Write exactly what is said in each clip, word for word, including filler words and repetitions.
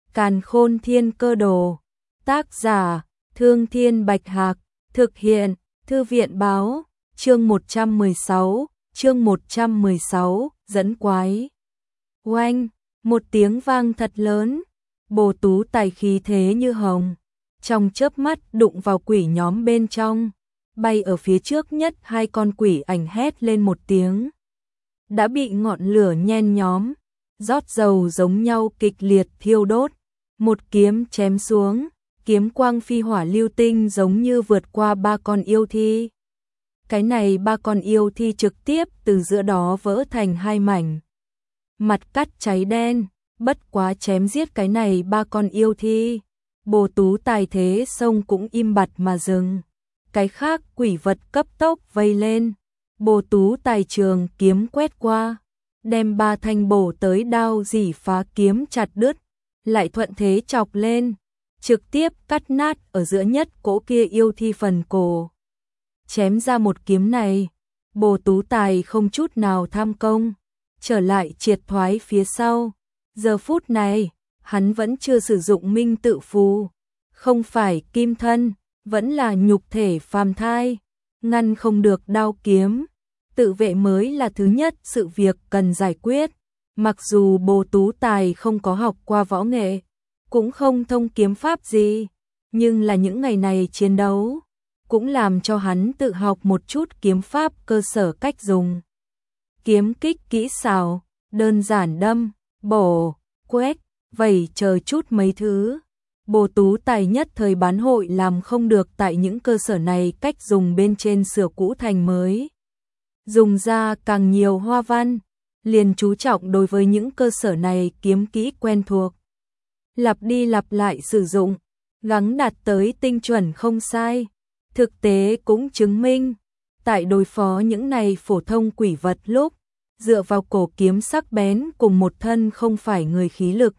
Càn Khôn Thiên Cơ Đồ. Tác giả: Thương Thiên Bạch Hạc. Thực hiện: Thư viện báo. Chương một trăm mười sáu, chương một trăm mười sáu, dẫn quái. Oanh, một tiếng vang thật lớn, Bồ Tú Tài khí thế như hồng, trong chớp mắt đụng vào quỷ nhóm bên trong, bay ở phía trước nhất hai con quỷ ảnh hét lên một tiếng. Đã bị ngọn lửa nhen nhóm, rót dầu giống nhau kịch liệt thiêu đốt, một kiếm chém xuống, kiếm quang phi hỏa lưu tinh giống như vượt qua ba con yêu thi. Cái này ba con yêu thi trực tiếp từ giữa đó vỡ thành hai mảnh. Mặt cắt cháy đen, bất quá chém giết cái này ba con yêu thi. Bồ Tú Tài thế sông cũng im bặt mà dừng. Cái khác quỷ vật cấp tốc vây lên. Bồ Tú Tài trường kiếm quét qua, đem ba thanh bổ tới đao dỉ phá kiếm chặt đứt, lại thuận thế chọc lên, trực tiếp cắt nát ở giữa nhất cỗ kia yêu thi phần cổ. Chém ra một kiếm này, Bồ Tú Tài không chút nào tham công, trở lại triệt thoái phía sau. Giờ phút này, hắn vẫn chưa sử dụng minh tự phù, không phải kim thân, vẫn là nhục thể phàm thai, ngăn không được đao kiếm. Tự vệ mới là thứ nhất sự việc cần giải quyết. Mặc dù Bồ Tú Tài không có học qua võ nghệ, cũng không thông kiếm pháp gì, nhưng là những ngày này chiến đấu cũng làm cho hắn tự học một chút kiếm pháp cơ sở cách dùng. Kiếm kích kỹ xảo, đơn giản đâm, bổ, quét, vẩy chờ chút mấy thứ. Bồ Tú Tài nhất thời bán hội làm không được tại những cơ sở này cách dùng bên trên sửa cũ thành mới. Dùng ra càng nhiều hoa văn, liền chú trọng đối với những cơ sở này kiếm kỹ quen thuộc. Lặp đi lặp lại sử dụng, gắng đạt tới tinh chuẩn không sai. Thực tế cũng chứng minh, tại đối phó những này phổ thông quỷ vật lúc, dựa vào cổ kiếm sắc bén cùng một thân không phải người khí lực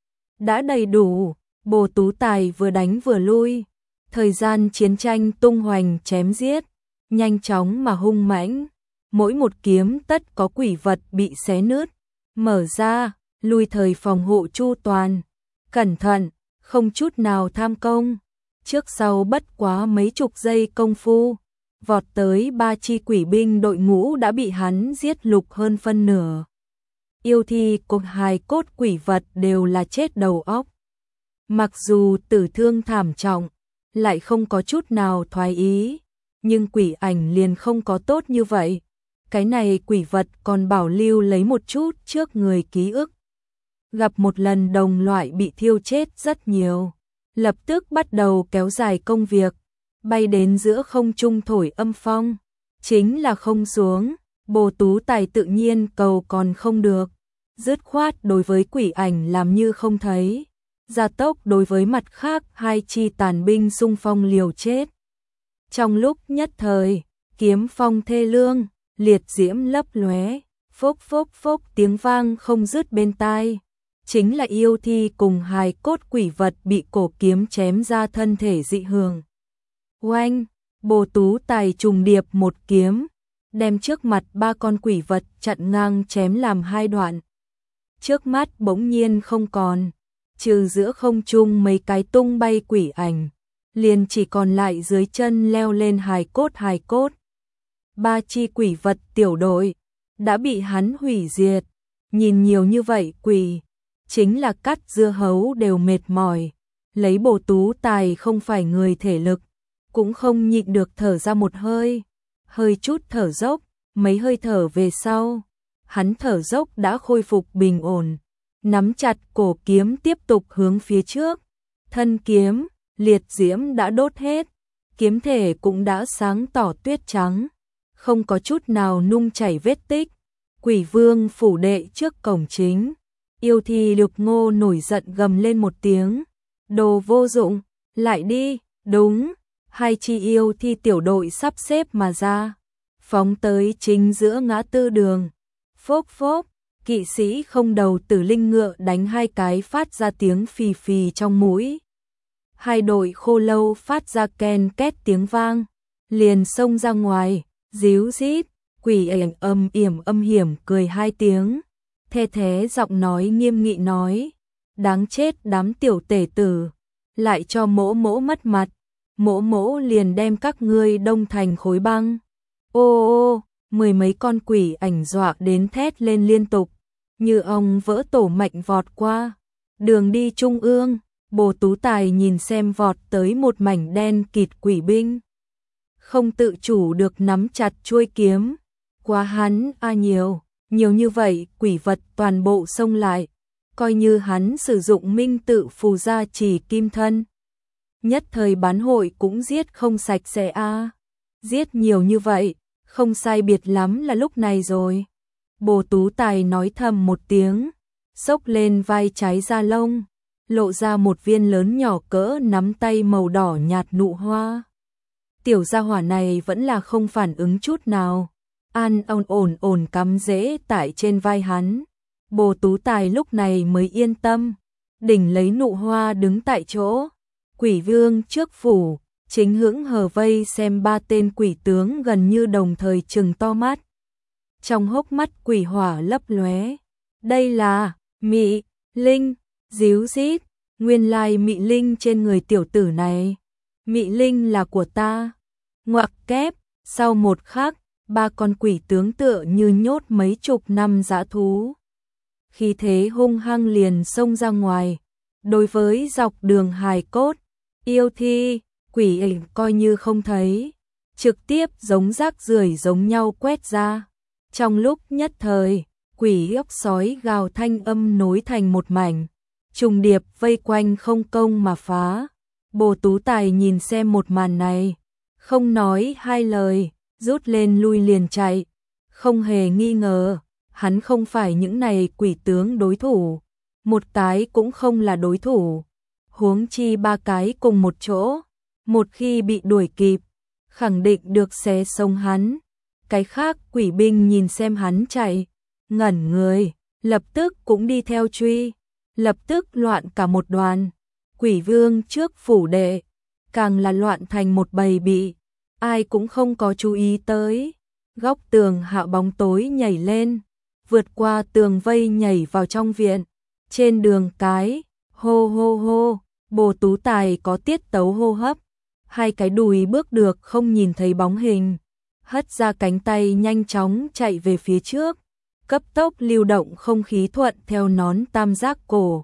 đã đầy đủ. Bồ Tú Tài vừa đánh vừa lui, thời gian chiến tranh tung hoành chém giết, nhanh chóng mà hung mãnh. Mỗi một kiếm tất có quỷ vật bị xé nứt, mở ra, lui thời phòng hộ chu toàn, cẩn thận, không chút nào tham công. Trước sau bất quá mấy chục giây công phu, vọt tới ba chi quỷ binh đội ngũ đã bị hắn giết lục hơn phân nửa. Yêu thi cùng hài cốt quỷ vật đều là chết đầu óc. Mặc dù tử thương thảm trọng, lại không có chút nào thoái ý, nhưng quỷ ảnh liền không có tốt như vậy. Cái này quỷ vật còn bảo lưu lấy một chút trước người ký ức. Gặp một lần đồng loại bị thiêu chết rất nhiều, lập tức bắt đầu kéo dài công việc, bay đến giữa không trung thổi âm phong, chính là không xuống. Bồ Tú Tài tự nhiên cầu còn không được, dứt khoát đối với quỷ ảnh làm như không thấy, gia tốc đối với mặt khác hai chi tàn binh xung phong liều chết. Trong lúc nhất thời, kiếm phong thê lương, liệt diễm lấp lóe, phốc phốc phốc tiếng vang không dứt bên tai. Chính là yêu thi cùng hài cốt quỷ vật bị cổ kiếm chém ra thân thể dị thường. Oanh, Bồ Tú Tài trùng điệp một kiếm, đem trước mặt ba con quỷ vật chặn ngang chém làm hai đoạn. Trước mắt bỗng nhiên không còn, trừ giữa không trung mấy cái tung bay quỷ ảnh, liền chỉ còn lại dưới chân leo lên hài cốt hài cốt. Ba chi quỷ vật tiểu đội đã bị hắn hủy diệt. Nhìn nhiều như vậy quỷ, chính là cắt dưa hấu đều mệt mỏi. Lấy Bồ Tú Tài không phải người thể lực, cũng không nhịn được thở ra một hơi, hơi chút thở dốc. Mấy hơi thở về sau, hắn thở dốc đã khôi phục bình ổn, nắm chặt cổ kiếm tiếp tục hướng phía trước. Thân kiếm, liệt diễm đã đốt hết, kiếm thể cũng đã sáng tỏ tuyết trắng, không có chút nào nung chảy vết tích. Quỷ vương phủ đệ trước cổng chính, yêu thi Lục Ngô nổi giận gầm lên một tiếng, đồ vô dụng, lại đi. Đúng, hai chi yêu thi tiểu đội sắp xếp mà ra, phóng tới chính giữa ngã tư đường. Phốc phốc, kỵ sĩ không đầu tử linh ngựa đánh hai cái phát ra tiếng phì phì trong mũi. Hai đội khô lâu phát ra ken két tiếng vang, liền xông ra ngoài, díu rít. Quỷ ảnh âm yểm âm hiểm cười hai tiếng, the thế giọng nói nghiêm nghị nói, đáng chết đám tiểu tể tử, lại cho mỗ mỗ mất mặt, mỗ mỗ liền đem các ngươi đông thành khối băng. Ô ô, mười mấy con quỷ ảnh dọa đến thét lên liên tục, như ông vỡ tổ mạnh vọt qua. Đường đi trung ương, Bồ Tú Tài nhìn xem vọt tới một mảnh đen kịt quỷ binh. Không tự chủ được nắm chặt chuôi kiếm, quá hắn a nhiều, nhiều như vậy quỷ vật toàn bộ xông lại, coi như hắn sử dụng minh tự phù gia trì kim thân. Nhất thời bán hội cũng giết không sạch sẽ a, giết nhiều như vậy, không sai biệt lắm là lúc này rồi. Bồ Tú Tài nói thầm một tiếng, xốc lên vai trái da lông, lộ ra một viên lớn nhỏ cỡ nắm tay màu đỏ nhạt nụ hoa. Tiểu gia hỏa này vẫn là không phản ứng chút nào, an ổn ổn ổn cắm rễ tại trên vai hắn. Bồ Tú Tài lúc này mới yên tâm, đỉnh lấy nụ hoa đứng tại chỗ. Quỷ vương trước phủ, chính hững hờ vây xem ba tên quỷ tướng gần như đồng thời trừng to mắt. Trong hốc mắt quỷ hỏa lấp lóe. Đây là Mị Linh, díu dít, nguyên lai Mị Linh trên người tiểu tử này. Mị Linh là của ta. Ngoặc kép, sau một khắc, ba con quỷ tướng tựa như nhốt mấy chục năm dã thú. Khí thế hung hăng liền xông ra ngoài. Đối với dọc đường hài cốt, yêu thi, quỷ ảnh coi như không thấy, trực tiếp giống rác rưởi giống nhau quét ra. Trong lúc nhất thời, quỷ ốc sói gào thanh âm nối thành một mảnh, trùng điệp vây quanh không công mà phá. Bồ Tú Tài nhìn xem một màn này, không nói hai lời, rút lên lui liền chạy. Không hề nghi ngờ, hắn không phải những này quỷ tướng đối thủ, một cái cũng không là đối thủ, huống chi ba cái cùng một chỗ, một khi bị đuổi kịp, khẳng định được xé sống hắn. Cái khác quỷ binh nhìn xem hắn chạy, ngẩn người, lập tức cũng đi theo truy, lập tức loạn cả một đoàn. Quỷ vương trước phủ đệ, càng là loạn thành một bầy bị, ai cũng không có chú ý tới. Góc tường Hạo bóng tối nhảy lên, vượt qua tường vây nhảy vào trong viện. Trên đường cái, hô hô hô, Bồ Tú Tài có tiết tấu hô hấp, hai cái đùi bước được không nhìn thấy bóng hình, hất ra cánh tay nhanh chóng chạy về phía trước, cấp tốc lưu động không khí thuận theo nón tam giác cổ.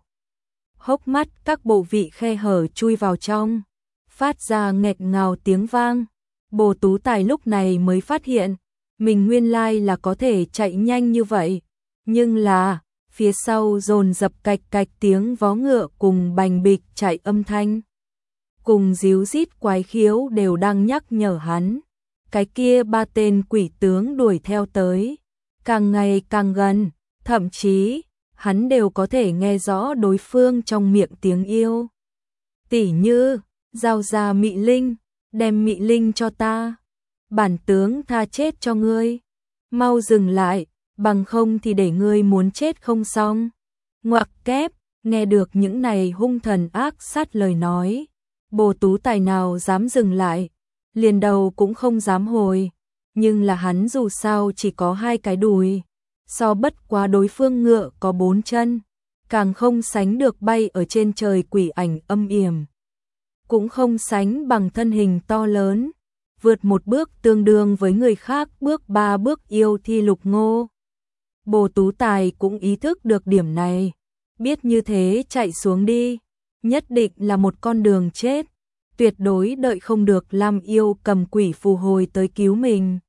Hốc mắt các bộ vị khe hở chui vào trong, phát ra nghẹt ngào tiếng vang. Bồ Tú Tài lúc này mới phát hiện, mình nguyên lai là có thể chạy nhanh như vậy, nhưng là phía sau dồn dập cạch cạch tiếng vó ngựa cùng bành bịch chạy âm thanh, cùng díu rít quái khiếu đều đang nhắc nhở hắn. Cái kia ba tên quỷ tướng đuổi theo tới, càng ngày càng gần, thậm chí hắn đều có thể nghe rõ đối phương trong miệng tiếng yêu. Tỷ như, giao ra Mị Linh, đem Mị Linh cho ta, bản tướng tha chết cho ngươi, mau dừng lại, bằng không thì để ngươi muốn chết không xong. Ngoặc kép, nghe được những này hung thần ác sát lời nói, Bồ Tú Tài nào dám dừng lại, liền đầu cũng không dám hồi, nhưng là hắn dù sao chỉ có hai cái đùi, so bất quá đối phương ngựa có bốn chân, càng không sánh được bay ở trên trời quỷ ảnh âm yểm, cũng không sánh bằng thân hình to lớn, vượt một bước tương đương với người khác bước ba bước yêu thi Lục Ngô. Bồ Tú Tài cũng ý thức được điểm này, biết như thế chạy xuống đi, nhất định là một con đường chết, tuyệt đối đợi không được Lam Yêu cầm quỷ phù hồi tới cứu mình.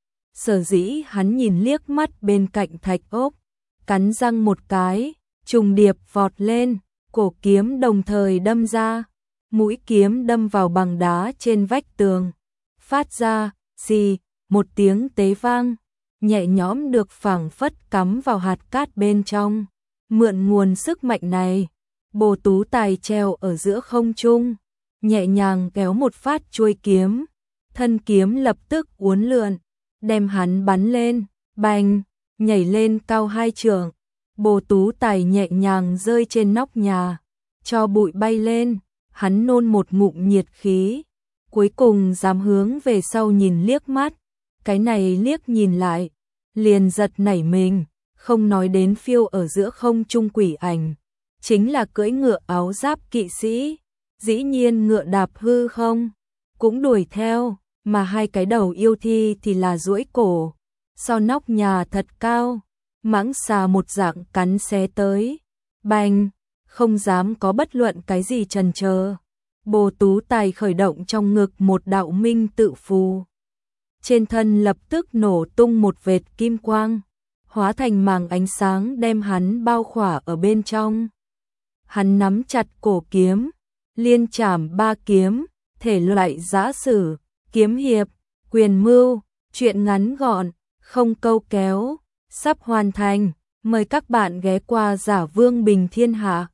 Sở dĩ hắn nhìn liếc mắt bên cạnh thạch ốc, cắn răng một cái, trùng điệp vọt lên, cổ kiếm đồng thời đâm ra, mũi kiếm đâm vào bằng đá trên vách tường, phát ra xì một tiếng tế vang, nhẹ nhõm được phảng phất cắm vào hạt cát bên trong. Mượn nguồn sức mạnh này, Bồ Tú Tài treo ở giữa không trung, nhẹ nhàng kéo một phát chuôi kiếm, thân kiếm lập tức uốn lượn, đem hắn bắn lên, bành, nhảy lên cao hai trượng. Bồ Tú Tài nhẹ nhàng rơi trên nóc nhà, cho bụi bay lên, hắn nôn một ngụm nhiệt khí, cuối cùng dám hướng về sau nhìn liếc mắt, cái này liếc nhìn lại, liền giật nảy mình, không nói đến phiêu ở giữa không trung quỷ ảnh, chính là cưỡi ngựa áo giáp kỵ sĩ, dĩ nhiên ngựa đạp hư không, cũng đuổi theo, mà hai cái đầu yêu thi thì là duỗi cổ, sau nóc nhà thật cao, mãng xà một dạng cắn xé tới, bành, không dám có bất luận cái gì chần chờ. Bồ Tú Tài khởi động trong ngực một đạo minh tự phù. Trên thân lập tức nổ tung một vệt kim quang, hóa thành màng ánh sáng đem hắn bao khỏa ở bên trong. Hắn nắm chặt cổ kiếm, liên trảm ba kiếm, thể loại giã sử, kiếm hiệp, quyền mưu, truyện ngắn gọn, không câu kéo, sắp hoàn thành. Mời các bạn ghé qua Giả Vương Bình Thiên Hạ.